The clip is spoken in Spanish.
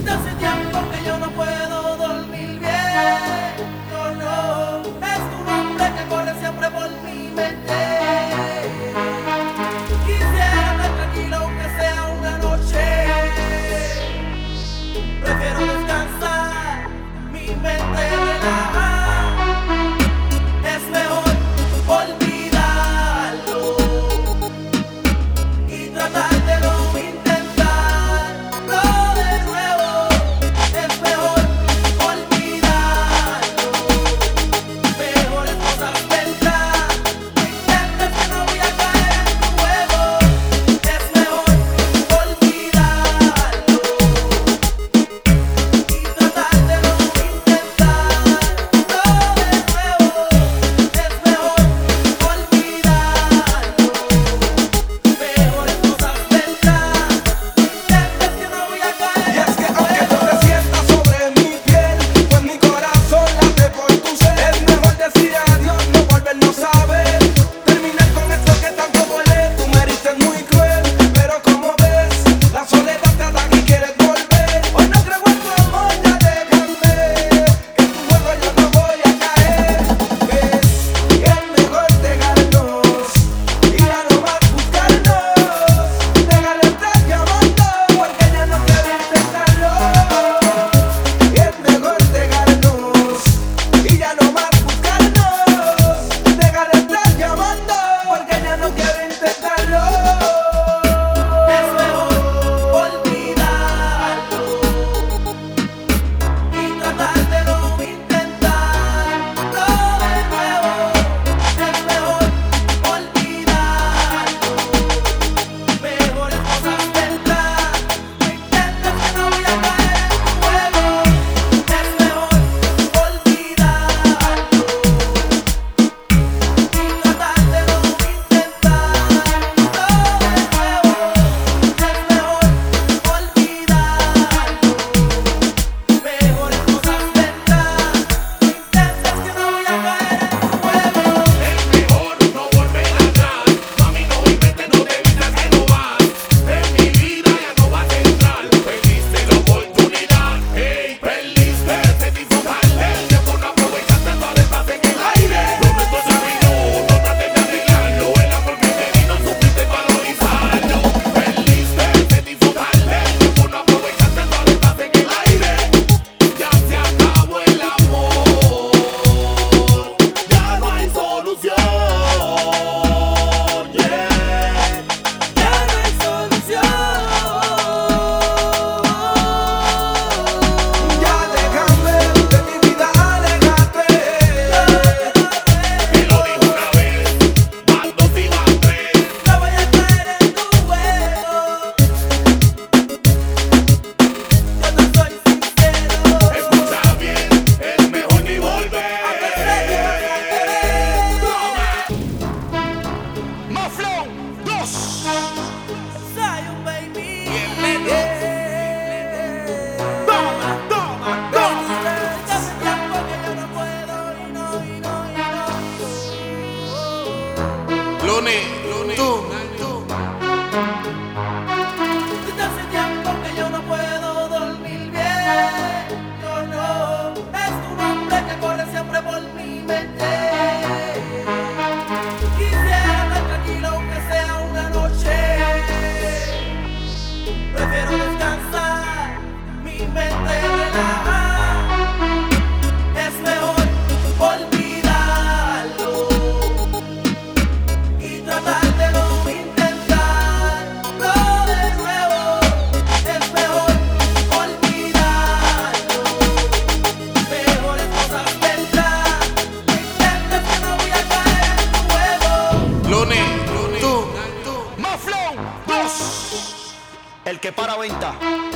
Desde hace tiempo que yo no puedo dormir bien. No, no, es tu nombre que corre siempre por mi mente. Quisiera estar tranquilo aunque sea una noche. Prefiero descansar, mi mente relaja. Es mejor olvidarlo y tratar de no intentarlo de nuevo. Es mejor olvidarlo. Mejores cosas vendrán. No intentes que no voy a caer en tu juego. Es mejor olvidarlo y tratar de no intentarlo de nuevo. Es mejor olvidarlo. Mejores cosas vendrán. No intentes que no voy a caer Y es en que tu aunque tú juego. te sientas sobre mi piel, pues mi corazón late por tu ser. Es mejor decir adiós, no volvernos a ver. Terminar con esto que tanto duele. Tú me heriste muy cruel, pero como ves, la soledad te ataca y quieres volver. Hoy no creo en tu amor, ya déjame. En tu juego yo no voy a caer. Ves, y es mejor dejarnos y ya no más buscarnos. Déjale estar llamando porque ya no quiero intentarlo. Y es mejor dejarnos y ya no más buscarnos. Déjale estar llamando porque ya no quiero intentarlo. Es mejor olvidarlo y tratar de no intentarlo de nuevo. Es mejor olvidarlo. Mejores cosas vendrán. No intentes que no voy a caer en tu juego. Es mejor olvidarlo y tratar de no intentarlo de nuevo. Es mejor olvidarlo. Mejores cosas vendrán. No intentes que no voy a caer en tu juego. Es mejor no volver atrás. Mami, no inventes, no te vistas que no vas. En mi vida ya no vas a entrar. Perdiste la oportunidad. Hey, perdiste ese disfrutarle. El tiempo no aprovechaste, ahora estás en el aire. Lo nuestro se arruinó, no trates de arreglarlo. El amor que te di no supiste valorizarlo. Perdiste ese disfrutarle. El tiempo no aprovechaste, ahora estás en el aire. Ya se acabó el amor. Ya no hay solución. Yeah. Ya no hay solución. Ya déjame de mi vida, aléjate. Y lo dijo una vez, van dos y van tres. No voy a caer en tu juego. Yo no soy sincero. Escucha bien, es mejor ni volver. Maflón 2. Soy un baby. Toma, toma, toma. Desde hace tiempo que yo no puedo y no. Lone, tú. Desde hace tiempo que yo no puedo dormir bien. No, es tu nombre que corre siempre por mi mente. Quisiera estar tranquilo aunque sea una noche. Prefiero descansar, mi mente relaja. Es mejor olvidarlo y tratar de no intentarlo de nuevo. Es mejor olvidarlo. Mejores cosas vendrán. No intentes que no voy a caer en tu juego. Lone, tú. Maflón 2. El que para venta.